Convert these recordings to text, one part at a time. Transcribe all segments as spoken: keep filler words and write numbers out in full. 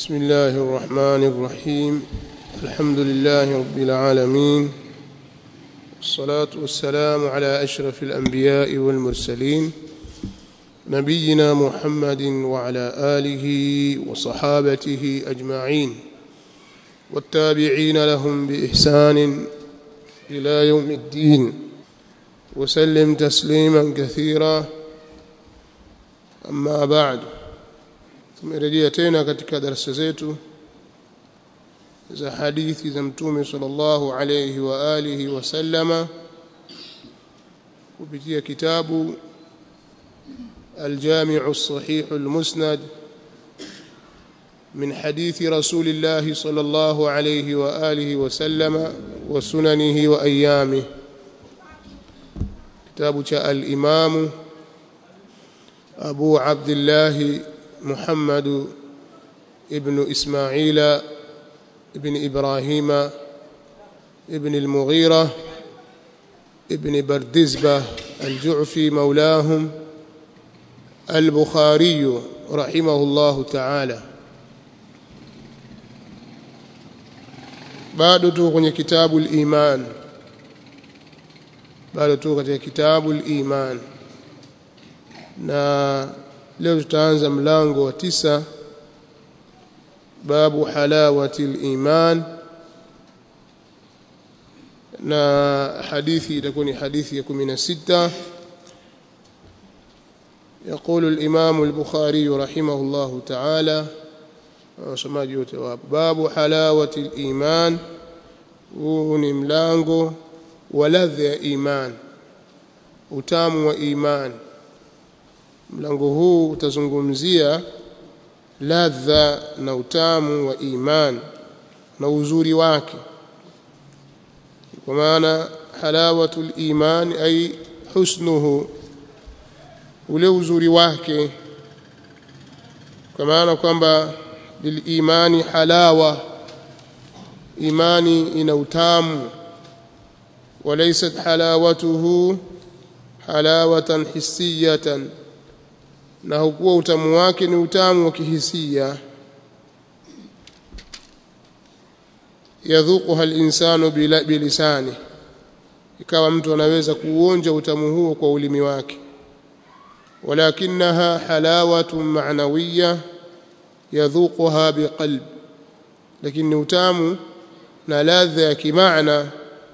بسم الله الرحمن الرحيم. الحمد لله رب العالمين، والصلاة والسلام على أشرف الأنبياء والمرسلين نبينا محمد وعلى آله وصحابته أجمعين والتابعين لهم بإحسان إلى يوم الدين، وسلم تسليما كثيرا. أما بعد، tumerejea tena katika darasa zetu za hadithi za Mtume sallallahu alayhi wa alihi wasallama kupitia kitabu الجامع الصحيح المسند من حديث رسول الله صلى الله عليه وآله وسلم وسننه وأيامه، كتاب الإمام أبو عبد الله محمد ابن إسماعيل ابن إبراهيم ابن المغيرة ابن بردزبة الجعفي مولاهم البخاري رحمه الله تعالى. bado tu kwenye kitabu al-iman bado tu katika kitabu al-iman na leo tutaanza mlango wa tisa, babu halawati al-iman, na hadithi itakuwa ni hadithi ya kumi na sita. يقول الإمام البخاري رحمه الله تعالى باب حلاوة الإيمان، ونملانغو ولذ إيمان، utamu wa iman. Mlango huu utazungumzia ladha na utamu wa iman na uzuri wake, kwa maana halawatul iman ay husnuhu, ule uzuri wake, kwa maana kwamba lilimani halawa, imani ina utamu. walaysat halawatuhu halawatan hissiyatan, na hukuwa utamu wake ni utamu wa kihisia. yadhuquha al-insanu bilisani, ikawa mtu anaweza kuonja utamu huo kwa ulimi wake. ولكنها حلاوة معنوية يذوقها بقلب، lakini utamu na ladha ya kimaana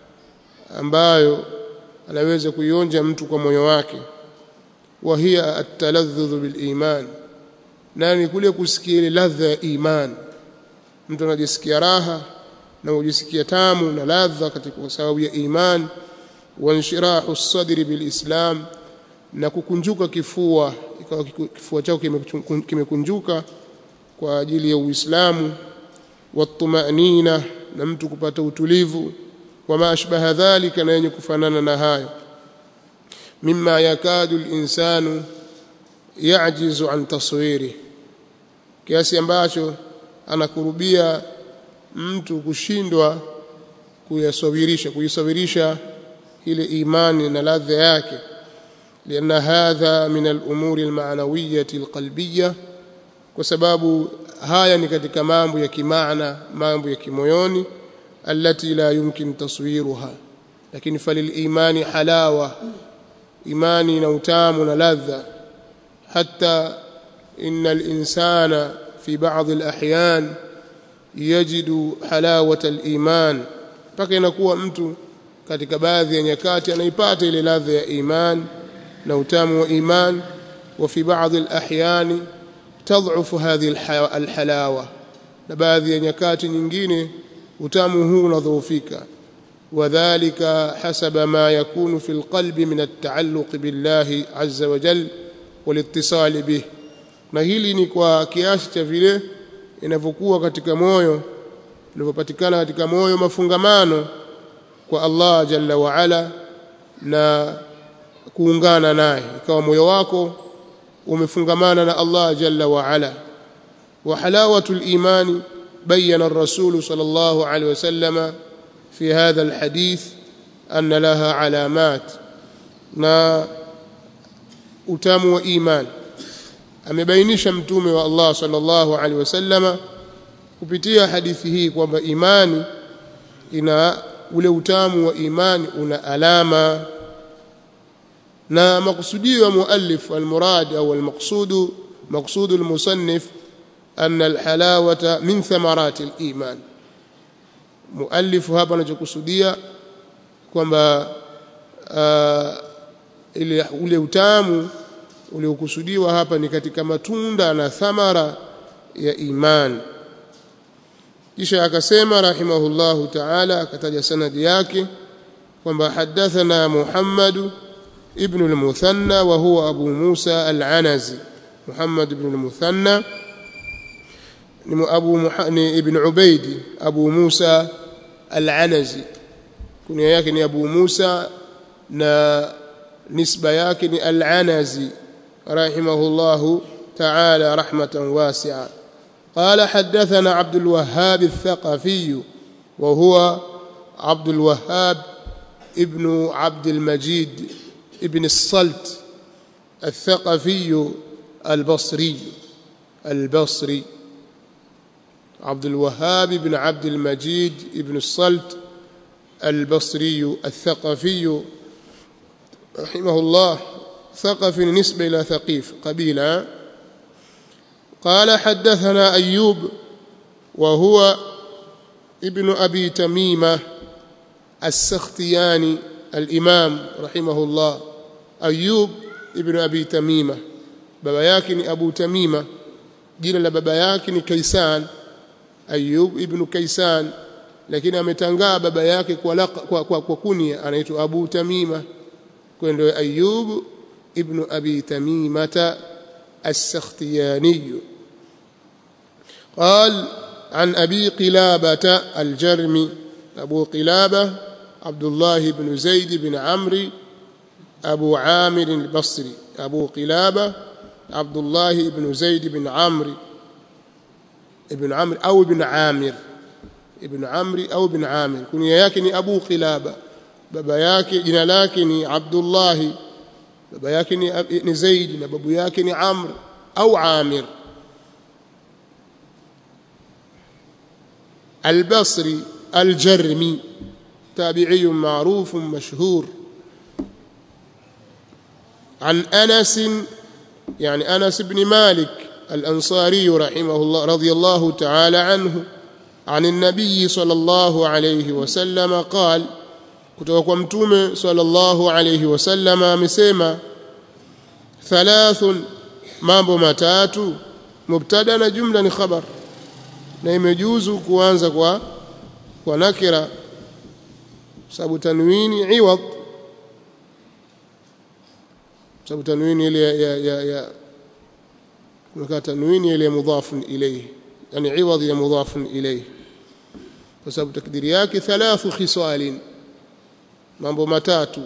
ambayo anaweza kuionja mtu kwa moyo wake. وهي التلذذ بالإيمان، nani kule kusikia ile ladha ya iman. Mtu anajisikia raha na kujisikia tamu na ladha katika sababu ya iman. وانشراح الصدر بالإسلام، na kukunjuka kifua, ikawa kifua chao kimekunjuka kwa ajili ya Uislamu. Watumanina, na mtu kupata utulivu. Wama ashbaha dhalika, na yenye kufanana na hayo. Mimma yakadu al-insanu ya'jizu an taswiri, kiasi ambacho anakurubia mtu kushindwa kuyasawirisha kuisawirisha ile imani na ladha yake. لأن هذا من الأمور المعنوية القلبية، وسبب هاي ni katika mambo ya kimaana, mambo ya kimoyoni. التي لا يمكن تصويرها، lakini falil imani halawa, imani na utamu na ladha. حتى إن الإنسان في بعض الأحيان يجد حلاوة الإيمان، mpaka inakuwa mtu katika baadhi ya nyakati anaipata ile ladha ya iman na utamu wa iman. وفي بعض الأحيان تضعف هذه الحلاوة، na baadhi ya nyakati nyingine utamu huu unadhoofika. وذلك حسب ما يكون في القلب من التعلق بالله عز وجل والاتصال به، na hili ni kwa kiasi cha vile inavyokuwa katika moyo, inavyopatikana katika moyo mafungamano kwa Allah jalla wa ala na kuungana naye, ikawa moyo wako umefungamana na Allah jalla wa ala. Wa halawatul imani bayyana ar-rasul sallallahu alayhi wasallam fi hadha al-hadith anna laha alamat, na utamu wa iman amebainisha mtume wa Allah sallallahu alaihi wasallam kupitia hadithi hii kwamba imani ina ule utamu wa imani una alama, na makusudio ya muallif almurad au almaqsudu maqsudu almusannif anna alhalawata min thamarati aliman. Muallif hapa anachokusudia kwamba ile ule utamu uliokusudiwa hapa ni katika matunda na thamara ya iman. Kisha akasema rahimahullahu ta'ala, akataja sanadi yake kwamba hadathana Muhammad ibn al-Muthanna wa huwa Abu Musa al-Anazi. Muhammad ibn al-Muthanna ni Abu ni ibn Ubaidi Abu Musa al-Anazi, kunia yake ni Abu Musa na nisba yake ni al-Anazi rahimahullahu ta'ala rahmatan wasi'a. قال حدثنا عبد الوهاب الثقفي وهو عبد الوهاب ابن عبد المجيد ابن الصلت الثقفي البصري البصري عبد الوهاب بن عبد المجيد ابن الصلت البصري الثقفي رحمه الله. ثقف نسبة إلى ثقيف قبيلة. قال حدثنا أيوب وهو ابن أبي تميمة السختياني الإمام رحمه الله. أيوب ابن أبي تميمة بابا yake أبو تميمة, jina la baba yake ni Kaisan, Ayub ibn Kaisan, lakini ametangaa baba yake kwa kwa, kwa, kwa kunia anaitwa Abu Tamima, kwa ndio Ayub ibn Abi Tamimata السختياني. قال عن أبي قلابة الجرمي. أبو قلابة عبد الله بن زيد بن عمرو أبو عامر البصري. أبو قلابة عبد الله بن زيد بن عمرو ابن عمرو أو ابن عامر ابن عمرو أو ابن عامر, كنيا yake ni Abu Qilaba, baba yake jina lake ni Abdullah, baba yake ni, ni Zaid na babu yake ni Amr au Amir. البصري الجرمي تابعي معروف مشهور. عن أنس يعني أنس بن مالك الأنصاري رحمه الله رضي الله تعالى عنه عن النبي صلى الله عليه وسلم قال, kutoka kwa mtume sallallahu alayhi wasallam amesema, thalathun, mambo matatu, mubtada na jumla ni khabar, na imejuzu kuanza kwa kwa nakira sababu tanwini iwad, sababu tanwini ile ya ya ya kuna tanwini ile mudhaf ilayhi, yani iwad ya mudhaf ilayhi, kwa sababu takdiri yake thalathu khisalin, mambo matatu.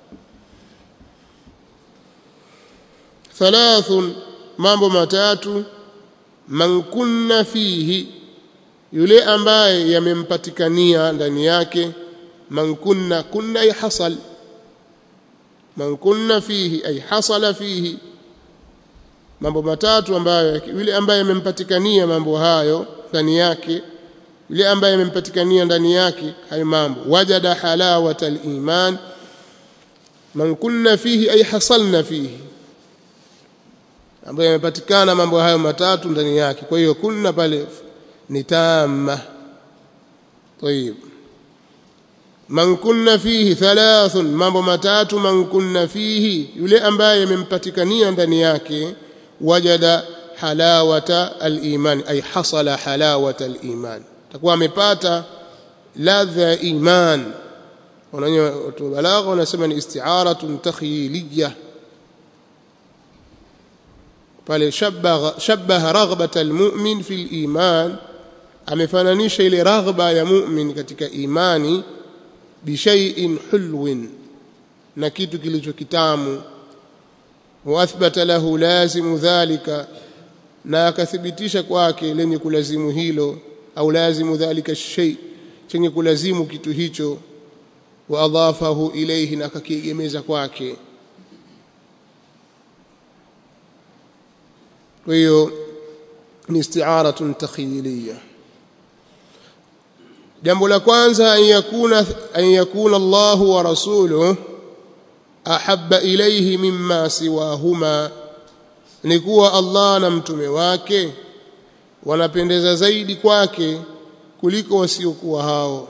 Thalathun, mambo matatu, man kunna fihi, yule ambaye yamempatikania ndani yake. Man kunna, kunna ay hasal, man kunna fihi ay hasala fihi, mambo matatu ambayo yule ambaye yamempatikania mambo hayo ndani yake, yule ambaye yamempatikania ndani yake hayo mambo, wajada halawata al-iman. Man kunna fihi ay hasalna fihi, ambayo yamepatikana mambo hayo matatu ndani yake. Kwa hiyo kunna pale ni tamma. طيب, man kunna fihi thalathun, mambo matatu, man kunna fihi, yule ambaye yamempatikania ndani yake, wajada halawata al-iman ay hasala halawata al-iman, takuwa amepata ladha ya iman. Watu balagha wanasema ni isti'aratun takhyiliyah, pale shabbaha shabbaha raghbata almu'min fi aliman, amefananisha ile raghba ya mu'min katika imani, bi shay'in hulwin, na kitu kilicho kitamu. Wa athbata lahu lazimu dhalika, na akathibitisha kwake lenye kulazimu hilo, au lazimu dhalika shay, chenye kulazimu kitu hicho. Wa adhafahu ilayhi, na akakiegemeza kwake. Kwa hiyo ni isti'aratun takhyiliyah. jambo la kwanza an yakuna an yakuna Allahu wa rasuluhu ahabba ilayhi mimma siwahuma, ni kuwa Allah na mtume wake wanapendeza zaidi kwake kuliko wasiokuwa hao.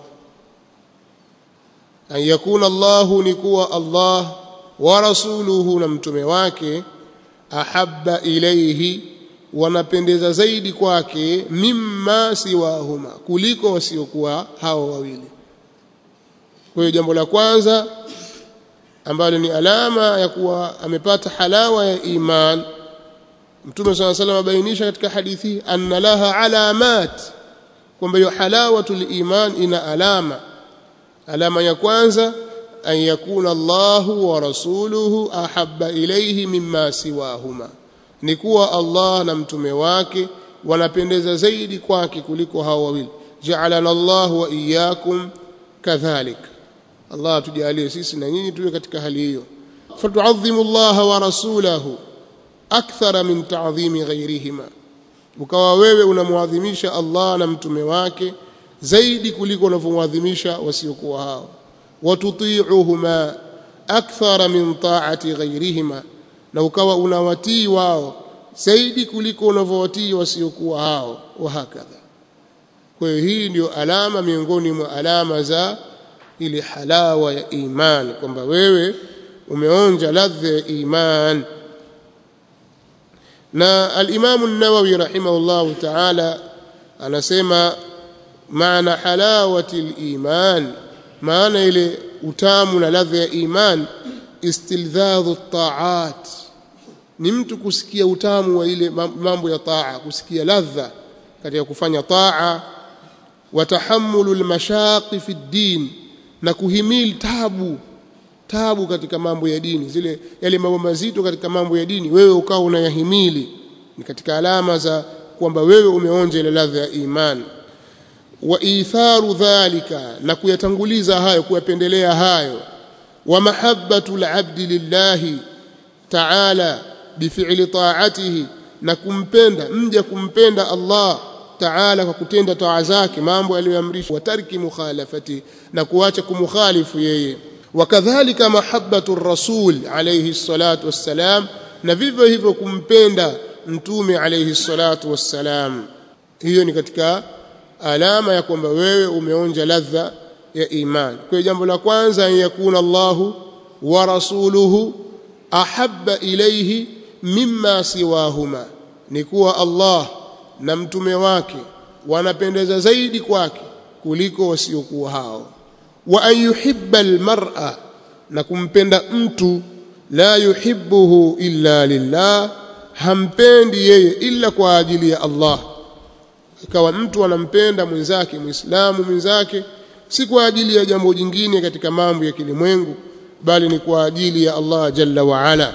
An yakuna Allahu, ni kuwa Allah wa rasuluhu na mtume wake ahabba ilayhi, wanapendeza zaidi kwake mimma siwahuma, kuliko wasiokuwa hao wawili. Kwa hiyo jambo la kwanza ambalo ni alama ya kuwa amepata halawa ya iman, Mtume صلى الله عليه وسلم abainisha katika hadithi anna laha alamat, kwamba hiyo halawatul iman ina alama. Alama ya kwanza an yakuna Allahu wa rasuluhu ahabba ilayhi mimma siwahuma, ni kuwa Allah na mtume wake wanapendeza zaidi kwake kuliko hao wawili. Ja'alana Allahu wa iyyakum kadhalik, Allah tujalie sisi na nyinyi tuwe katika hali hiyo. Fatu'azzimu Allah wa rasulahu akthara min ta'dhimi ghayrihima, ukawa wewe unamuadhimisha Allah na mtume wake zaidi kuliko unavyomuadhimisha wasiokuwa hao. Watuti'uhuma akthara min ta'ati ghayrihima, na ukawa unawatii wao zaidi kuliko unavyowatii wasiokuwa hao, wa hakadha. Kwa hiyo hii ndio alama miongoni mwa alama za ile halawa ya iman, kwamba wewe umeonja ladha ya iman. Na al-Imam an-Nawawi rahimahullah ta'ala anasema maana halawati al-iman, maana ile utamu na ladha ya iman, istilzadhu at-ta'at, ni mtu kusikia utamu wa ile mambo ya taa, kusikia ladha katika kufanya taa. Wa tahammulu al-mashaqi fi ad-din, na kuhimili tabu tabu katika mambo ya dini, zile yale mambo mazito katika mambo ya dini wewe ukawa unayahimili, ni katika alama za kwamba wewe umeonja ile ladha ya iman. Wa itharu dhalika, na kuyatanguliza hayo, kuyapendelea hayo. Wa mahabbatu al-abdi lillahi ta'ala bifi'li ta'atihi, na kumpenda mja kumpenda Allah ta'ala kwa kutenda taa zake, mambo aliyoamrisha. Wa tarki mukhalafati, na kuacha kumukhalifu yeye. Wakadhalika mahabbatu ar-rasul alayhi salatu wassalam, na vivyo hivyo kumpenda mtume alayhi salatu wassalam. Hiyo ni katika alama ya kwamba wewe umeonja ladha ya iman. Kwa jambo la kwanza, yakuna Allahu wa rasuluhu ahabba ilayhi mimma siwahuma, ni kuwa Allah na mtume wake wanapendeza zaidi kwake kuliko wasiokuwa hao. Wa an yuhibba almar'a, na kumpenda mtu la yuhibbuhu illa lillah, hampendi yeye illa kwa ajili ya Allah. Ikawa mtu anampenda mwenzake, muislamu mwenzake, si kwa ajili ya jambo jingine katika mambo ya kilimwengu, bali ni kwa ajili ya Allah jalla wa ala.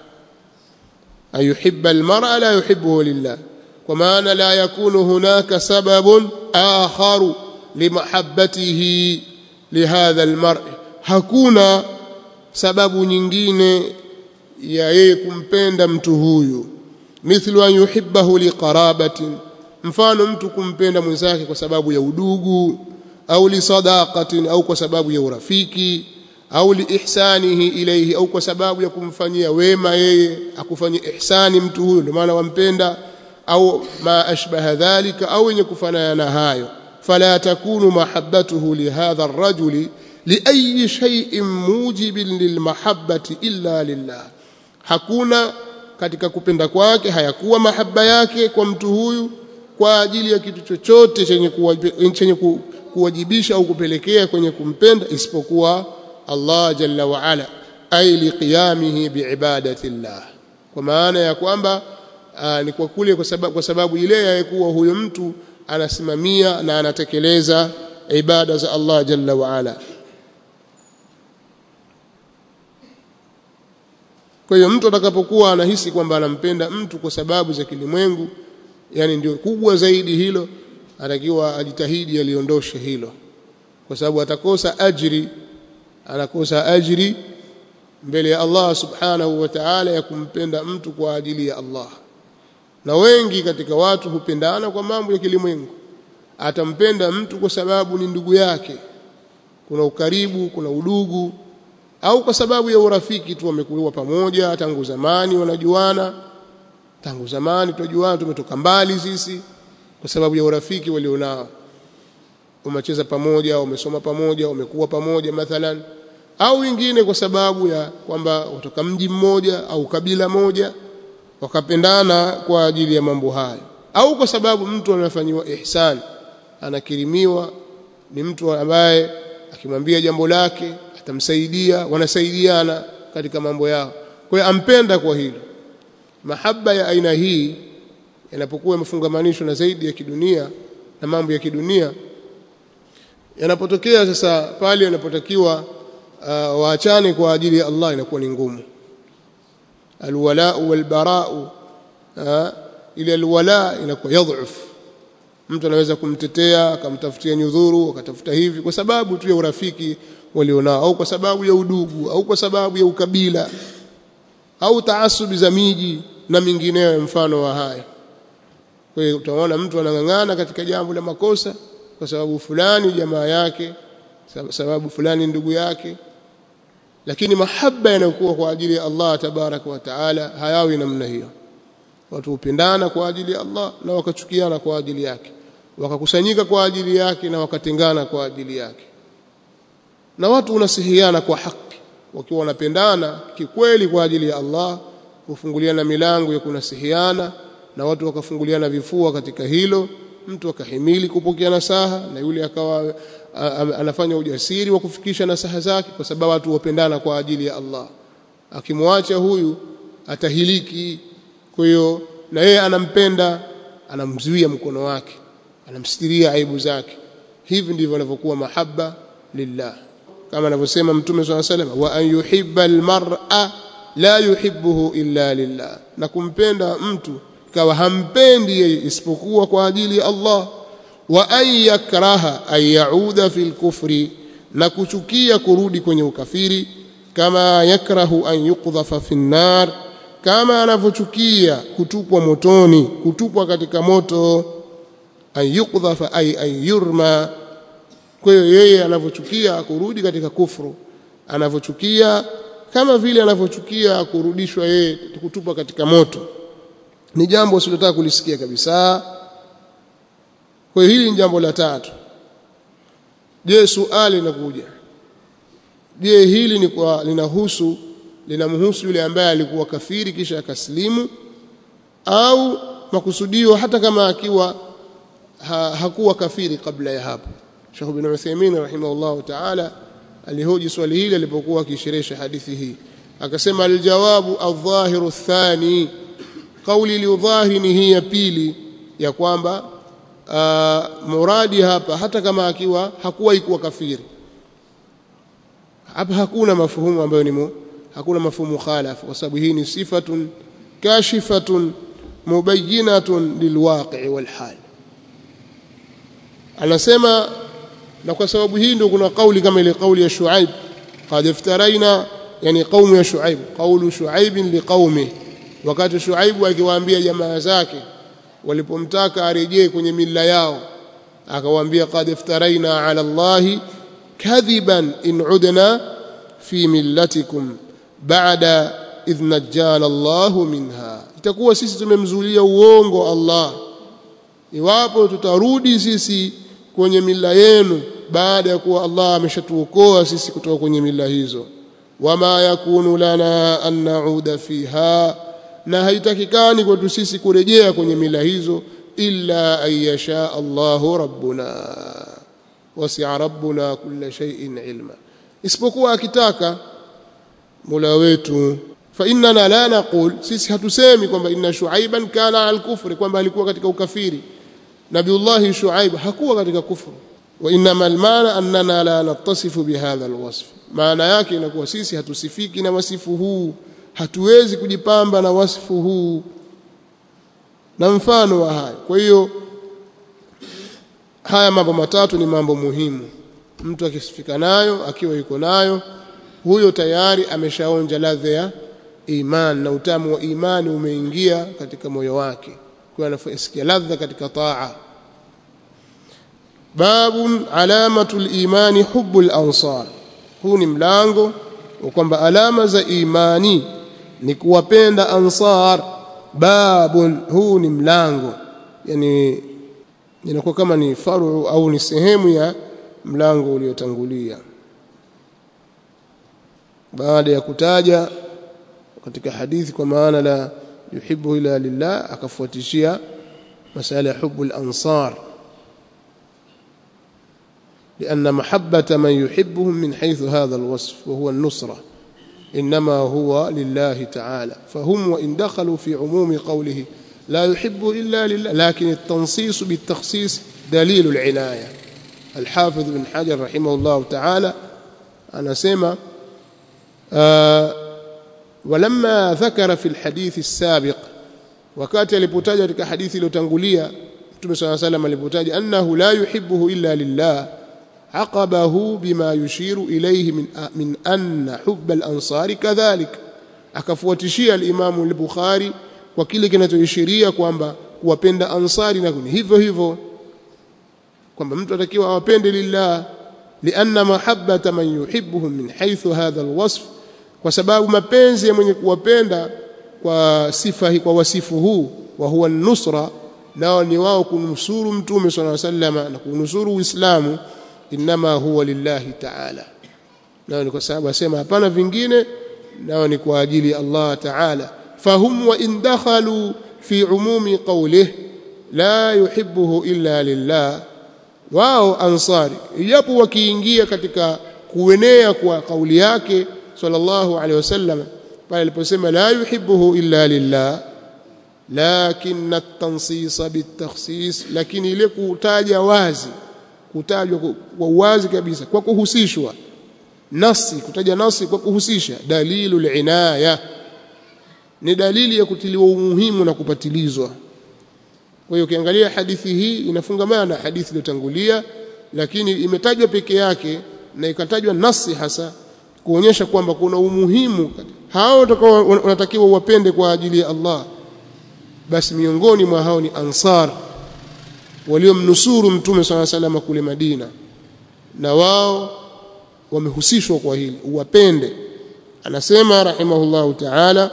Ayuhibba almar'a la yuhibbuhu lillah, kwa maana la yakunu hunaka sababun akharu limahabbatihi lihadha almar'i, hakuna sababu nyingine ya yeye kumpenda mtu huyu. Mithlu an yuhibbahu liqarabatin, mfano mtu kumpenda mwenzake kwa sababu ya udugu, au li sadaqatin, au kwa sababu ya urafiki, au li ihsanihi ilayhi, au kwa sababu ya kumfanyia wema yeye, akufanyia ihsani mtu huyu ndio maana wampenda, au ma ashbaha dhalika, au yenye kufanana na hayo. Fala takunu mahabbatuhu lihadha ar-rajuli li ayi shay'in mujibin lilmahabbati illa lillah, hakuna katika kupenda kwake, hayakuwa mahaba yake kwa mtu huyu kwa ajili ya kitu chochote chenye chenye kuwajibisha au kupelekea kwenye kumpenda isipokuwa Allah jalla wa ala, ay liqiyamihi biibadati llah, kwa maana ya kwamba ni kwa kule kwa sababu, kwa sababu ile ya kuwa huyo mtu anasimamia na anatekeleza ibada za Allah jalla wa ala. Kwa hiyo mtu atakapokuwa anahisi kwamba anampenda mtu kwa sababu za kilimwengu, yani ndio kubwa zaidi hilo, atakiwa ajitahidi aliondoshe hilo, kwa sababu atakosa ajri, anakosa ajri mbele ya Allah subhanahu wa ta'ala ya kumpenda mtu kwa ajili ya Allah. Na wengi katika watu hupendana kwa mambo ya kilimwengu, atampenda mtu kwa sababu ni ndugu yake, kuna ukaribu, kuna udugu, au kwa sababu ya urafiki tu, wamekuwa pamoja tangu zamani, wanajuana tangu zamani, tunajuana, tumetoka mbali sisi, kwa sababu ya urafiki walionao, wamecheza pamoja, wamesoma pamoja, wamekuwa pamoja mathalan, au wengine kwa sababu ya kwamba kutoka mji mmoja au kabila moja wakapendana kwa ajili ya mambo hayo, au kwa sababu mtu anafanywa ihsan, anakirimiwa, ni mtu ambaye akimwambia jambo lake atamsaidia, wanasaidiana katika mambo yao, kwa hiyo ampenda kwa hilo. Mahaba ya aina hii yanapokuwa yamefungamanishwa na zaidi ya kidunia na mambo ya kidunia, yanapotokea sasa pale yanapotakiwa uh, waachane kwa ajili ya Allah, inakuwa ni ngumu. Alwala walbara, uh, ile alwala inakuwa yadhuf. Mtu anaweza kumtetea, akamtafutia nyudhuru, akatafuta hivi kwa sababu tu ya urafiki walionao, au kwa sababu ya udugu, au kwa sababu ya ukabila, au taasubi za miji na mingineyo mfano wa haya. Kwa hiyo utaona mtu anang'ang'ana katika jambo la makosa kwa sababu fulani jamaa yake, sababu fulani ndugu yake, lakini mahaba yanayokuwa kwa ajili ya Allah tabaraka wa taala hayawi namna hiyo. Watu hupendana kwa ajili ya Allah na wakachukiana kwa ajili yake, wakakusanyika kwa ajili yake na wakatengana kwa ajili yake. Na watu unasihiana kwa haki wakiwa wanapendana kikweli kwa ajili ya Allah, hufunguliana milango ya kunasihiana, na watu wakafunguliana vifua katika hilo, mtu akahimili kupokea nasaha, na yule akawa anafanya ujasiri wa kufikisha nasaha zake kwa sababu watu wapendana kwa ajili ya Allah. Akimwacha huyu atahiliki, kwa hiyo na yeye anampenda, anamzuia mkono wake, anamstiria aibu zake. Hivi ndivyo anavyokuwa mahaba lillah, kama anavyosema Mtume swalla Allahu alayhi wasallam, wa an yuhibba almar'a la yuhibbuhu illa lillah, na kumpenda mtu kawa hampendi yeye isipokuwa kwa ajili ya Allah. Wa an yakraha an yauda fil kufri, na kuchukia kurudi kwenye ukafiri, kama yakrahu an yuqdhafa fin nar, kama anavyochukia kutupwa motoni, kutupwa katika moto. An yuqdhafa ay an yurma, kwa hiyo yeye anavyochukia kurudi katika kufuru, anavyochukia kama vile anavyochukia kurudishwa yeye kutupwa katika moto. Ni jambo usilotaka kulisikia kabisa. Kwa hiyo hili ni jambo la tatu. Je, swali linakuja, je hili ni kwa linahusu linamhusu yule ambaye alikuwa kafiri kisha akaslimu, au makusudio hata kama akiwa ha, hakuwa kafiri kabla ya hapo? Sheikh Ibn Uthaymeen rahimahullah ta'ala alihoji swali hili alipokuwa akisherehesha hadithi hii, akasema aljawabu adh-dhahiru ath-thani, kauli liudhahiri ni hii ya pili, ya kwamba uh, muradi hapa hata kama akiwa hakuwa ikuwa kafiri. Hapa hakuna mafuhumu ambayo ni mu, hakuna mafuhumu khalaf, kwa sababu hii ni sifatun kashifatun mubayyinatun lilwaqi' walhal. Anasema, na kwa sababu hii ndio kuna kauli kama ile kauli ya Shuaib, qad iftaraina, yani kaumu ya Shuaib, kaulu Shuaib liqaumi, wakati Shuaib akiwaambia jamaa zake walipomtaka arejee kwenye mila yao, akawaambia qad iftaraina ala Allahi kadhiban in udna fi millatikum ba'da idh najjana Allahu minha, itakuwa sisi tumemzulia uongo Allah iwapo tutarudi sisi kwenye mila yenu baada ya kuwa Allah ameshatuokoa sisi kutoka kwenye mila hizo. Wama yakunu lana an na'uda fiha, na haitakikani kwetu sisi kurejea kwenye mila hizo, illa an yasha Allahu rabbuna wasi'a rabbuna kulla shay'in ilma, isipokuwa akitaka Mola wetu. Fa innana la naqul, sisi hatusemi kwamba inna Shuaiban kana al-kufri, kwamba alikuwa katika ukafiri. Nabiullah Shuaib hakuwa katika kufuru. Wa inma al-maana annana la nattasifu bihadha al-wasf, maana yake inakuwa sisi hatusifiki na wasifu huu, hatuwezi kujipamba na wasifu huu na mfano wa haya. Kwa hiyo haya mambo matatu ni mambo muhimu. Mtu akisifika nayo, akiwa yuko nayo, huyo tayari ameshaonja ladha ya iman, na utamu wa imani umeingia katika moyo wake, kwa anasikia ladha katika taa. babun alamatul imani hubbul ansar. Huu ni mlango kwamba alama za imani ni kuwapenda ansar. Babun, huu ni mlango, yani inakuwa kama ni faru au ni sehemu ya mlango uliotangulia, baada ya kutaja katika hadithi kwa maana la yuhibbu ila lillah, akafuatishia masala ya hubbul ansar, لأن محبة من يحبهم من حيث هذا الوصف وهو النصرة إنما هو لله تعالى. فهم وإن دخلوا في عموم قوله لا يحب إلا لله، لكن التنصيص بالتخصيص دليل العناية. الحافظ بن حجر رحمه الله تعالى أنا سمع آه ولما ذكر في الحديث السابق، وكات لبتاجة كحديث لتنقلية صلى الله عليه وسلم لبتاجة أنه لا يحبه إلا لله، عقبه بما يشير إليه من من أن حب الأنصار كذلك. akafuatishia al-Imam al-Bukhari kwa kile kinachoishiria kwamba kuwapenda ansari na ni hivyo hivyo, kwamba mtu atakiwa awapende lillah, lianna mahabbata man yuhibbuhum min haythu hadha al-wasf, kwa sababu mapenzi ya mwenye kuwapenda kwa sifa hii, kwa wasifu huu, wa huwa an-nusra, nao ni wao kunusuru mtume sallallahu alayhi wasallam na kunusuru Uislamu, inma huwa lillahi ta'ala, nao ni kwa sababu asema hapana vingine, nao ni kwa ajili ya Allah ta'ala. Fahum wa in dakhalu fi umumi qawlihi la yuhibbuhu illa lillah, wao ansari yapo wakiingia katika kuenea kwa kauli yake sallallahu alaihi wasallam pale aliposema la yuhibbuhu illa lillah, lakin at-tansisa bit-takhsis, lakini ile kutaja wazi, kutajwa kwa wazi kabisa kwa kuhusishwa nasi, kutaja nasi kwa kuhusisha, dalilul inaya, ni dalili ya kutiliwa umuhimu na kupatilizwa. Kwa hiyo ukiangalia hadithi hii inafungamana na hadithi iliyotangulia, lakini imetajwa peke yake na ikatajwa nasi hasa kuonyesha kwamba kuna umuhimu. Hao watakao wanatakiwa wapende kwa ajili ya Allah, basi miongoni mwa hao ni ansar waliomnusuru mtume sallallahu alaihi wasallam kule Madina, na wao wamehusishwa kwa hili, uwapende. Anasema rahimahullahu ta'ala,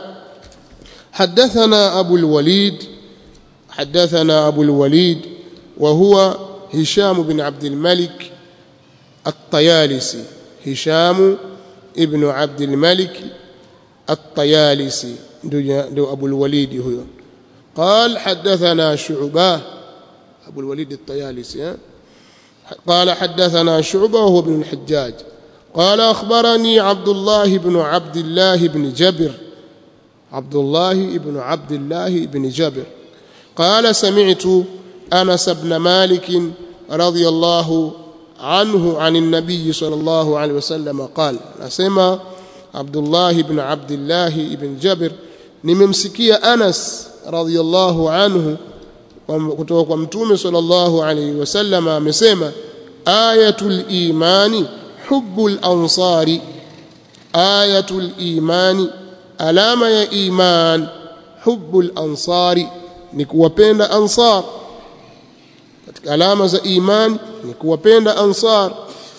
حدثنا أبو الوليد حدثنا أبو الوليد وهو هشام بن عبد الملك الطيالسي، هشام ابن عبد الملك الطيالسي دو أبو الوليد هو. قال حدثنا شعبة، أبو الوليد الطيالسي قال حدثنا شعبة وهو ابن الحجاج قال أخبرني عبد الله بن عبد الله بن جبر، عبد الله بن عبد الله بن جبر قال سمعت أنس بن مالك رضي الله عنه عن النبي صلى الله عليه وسلم قال، نسمع عبد الله بن عبد الله بن جبر nimemsikia Anas radhiyallahu anhu kutoka kwa mtume sallallahu alayhi wasallam amesema, ayatul imani hubbul ansari, ayatul imani, alama ya iman, hubbul ansari, ni kuwapenda ansar. Katika alama za iman ni kuwapenda ansar.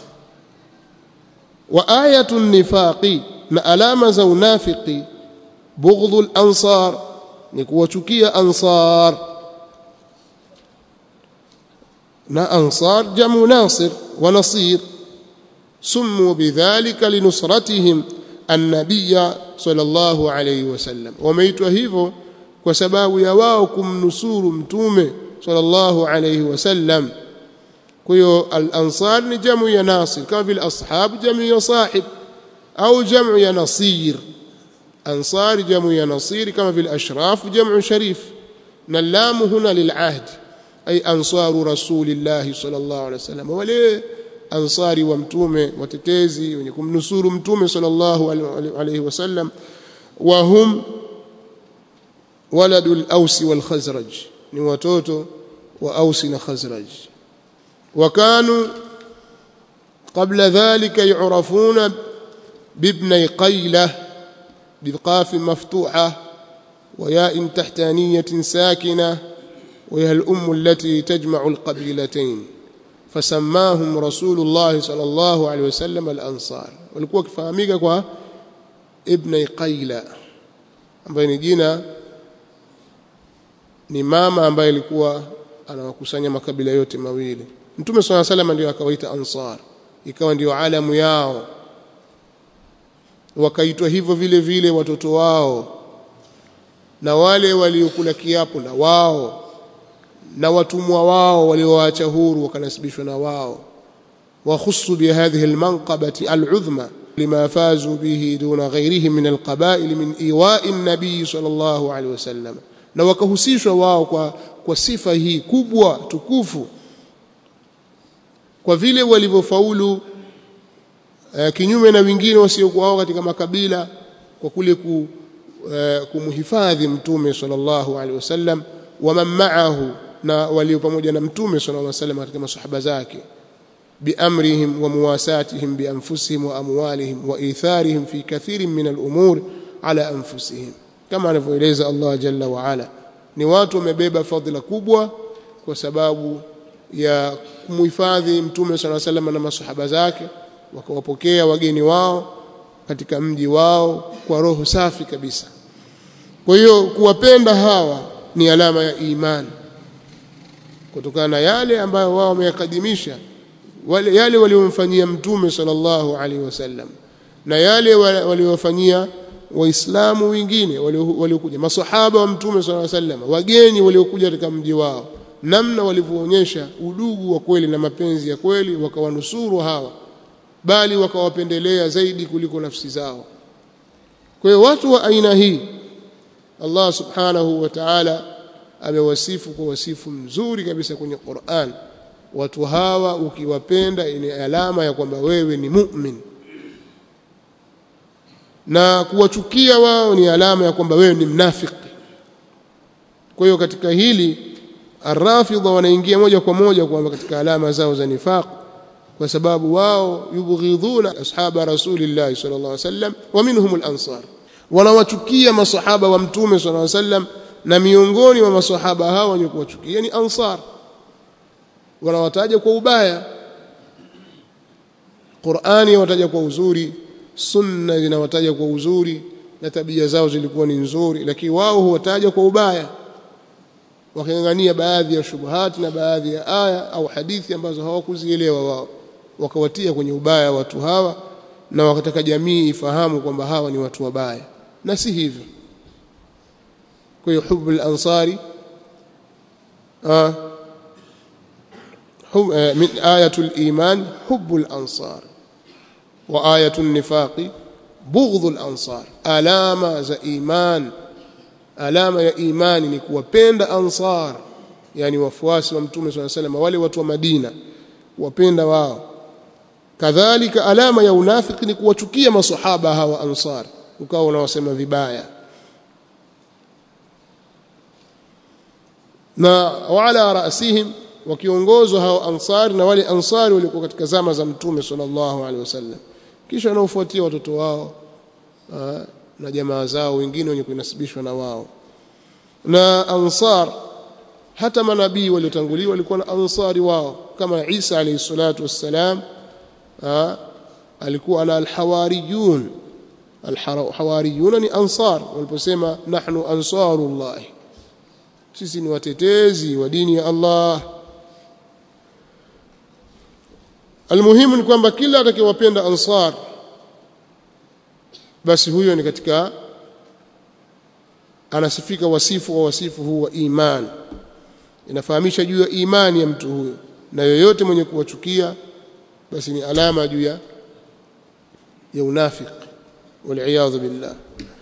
Wa ayatun nifaqi, na alama za unafiki, bughdul ansar, ni kuwachukia ansar. na ansar jamu nasir wa nasir, summu bidhalika linusratihim an-nabiyya sallallahu alayhi wasallam, wameitwa hivyo kwa sababu ya wao kumnusuru mtume sallallahu alayhi wasallam. Kwa hiyo al-ansar ni jamu ya nasir, kama vile ashab jamu ya sahib au jamu ya nasir. ansar jamu ya nasir kama vile ashraf jamu sharif, na lamu huna lil'ahd ay ansaru rasulillahi sallallahu alayhi wasallam, wale ansari wa mtume, watetezi wenye kumnusuru mtume sallallahu alayhi wasallam. wa hum waladul aus wal khazraj, ni watoto wa aus na khazraj. wa kanu qabla dhalika yu'rafuna bibni qaylah biqaf maftuha wa ya'in tahtaniyatin sakina, وهي الأم التي تجمع القبيلتين. fasammahum rasulullah sallallahu alaihi wasallam al-ansar, walikuwa kifahamika kwa ibn Qaila ambaye ni jina ni mama ambaye alikuwa anawakusanya makabila yote mawili. Mtume sallallahu alaihi wasallam ndio akawaita ansar, ikawa ndio alamu yao, wakaitwa hivyo vile vile watoto wao na wale waliokula kiapo na wao na watumwa wao waliowaacha huru wakanasibishwa na wao. wa khussu bi hadhihi almanqabati al'udhma lima fazu bihi duna ghayrihim min alqaba'il min iwa'i an-nabiy sallallahu alayhi wasallam, na wakahusishwa wao kwa kwa sifa hii kubwa tukufu kwa vile walivyofaulu uh, kinyume na wengine wasiokuwa wao katika makabila kwa kule ku, uh, kumhifadhi mtume sallallahu alaihi wasallam wa man ma'ahu, na walio pamoja na mtume sallallahu alaihi wasallam katika masahaba zake, biamrihim wa muwasatihim bi anfusihim wa amwalihim wa itharihim fi kathirin min al-umur ala anfusihim, kama anavyoeleza Allah jalla wa ala. Ni watu wamebeba fadhila kubwa kwa sababu ya kumhifadhi mtume sallallahu alaihi wasallam na masahaba zake, wakawapokea wageni wao katika mji wao kwa roho safi kabisa. Kwa hiyo kuwapenda hawa ni alama ya imani, kutokana na yale ambayo wao wameyakadimisha, wale yale waliomfanyia mtume sallallahu alaihi wasallam na yale waliofanyia waislamu wengine waliokuja, masahaba wa mtume sallallahu alaihi wasallam, wageni waliokuja katika mji wao, namna walivyoonyesha udugu wa kweli na mapenzi ya kweli, wakawanusuru hawa, bali wakawapendelea zaidi kuliko nafsi zao. Kwa hiyo watu wa aina hii Allah subhanahu wa ta'ala amewasifu kwa wasifu mzuri kabisa kwenye Qur'an. Watu hawa ukiwapenda ni alama ya kwamba wewe ni mu'min, na kuwachukia wao ni alama ya kwamba wewe ni mnafiki. Kwa hiyo katika hili Ar-Rafidha wanaingia moja kwa moja kwa katika alama zao za nifaq, kwa sababu wao yubughidhuna ashaba rasulillah sallallahu alaihi wasallam wa minhum al-ansar, wanawachukia masahaba wa mtume sallallahu alaihi wasallam, na miongoni mwa masahaba hao wenye kuwachukia ni ansar, wanawataja kwa ubaya. Qur'ani wataja kwa uzuri, sunna zinawataja kwa uzuri, na tabia zao zilikuwa ni nzuri, lakini wao huwataja kwa ubaya, wakangania baadhi ya shubuhati na baadhi ya aya au hadithi ambazo hawakuzielewa wao, wakawatia kwenye ubaya watu hawa, na wakataka jamii ifahamu kwamba hawa ni watu wabaya, na si hivyo. Kwa hiyo hubbul ansari ah hum min ayatul iman hubbul ansar wa ayatul nifaqi bughdhul ansar. Alama za iman, alama ya imani ni kuwapenda ansar, yani wafuasi wa mtume sallallahu alaihi wasallam, wale watu wa Madina, wapenda wao. Kadhalika alama ya unafiki ni kuwachukia masahaba hawa ansar, ukawa unawasema vibaya. Na wala rasihim, wakiongozwa hao ansar na wale ansari walikuwa katika zama za mtume sallallahu alaihi wasallam, kisha wanaofuatia watoto wao aa, na jamaa zao wengine wenye kunasibishwa na wao. Na ansar hata manabii waliotangulia walikuwa na ansari wao, kama Isa alayhi salatu wassalam alikuwa ana alhawariyun. Alhawariyun ni ansar, waliposema nahnu ansarullah, sisi ni watetezi wa dini ya Allah. Almuhimu ni kwamba kila atakayewapenda ansar, basi huyo ni katika anasifika wasifu wa wasifu huu wa iman, inafahamisha juu ya imani ya mtu huyo. Na yoyote mwenye kuwachukia basi ni alama juu ya ya unafiki, wal iyadhu billah.